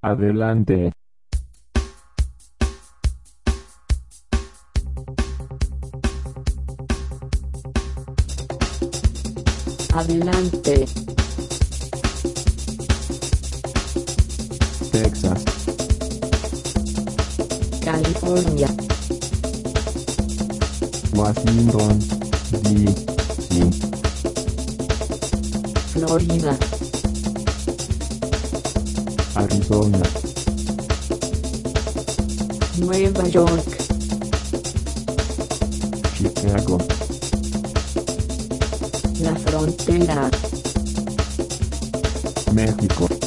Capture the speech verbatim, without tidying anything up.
Adelante. Adelante. Texas. California. Washington, D C. Florida. Arizona. Nueva York. Chicago. La Frontera. México.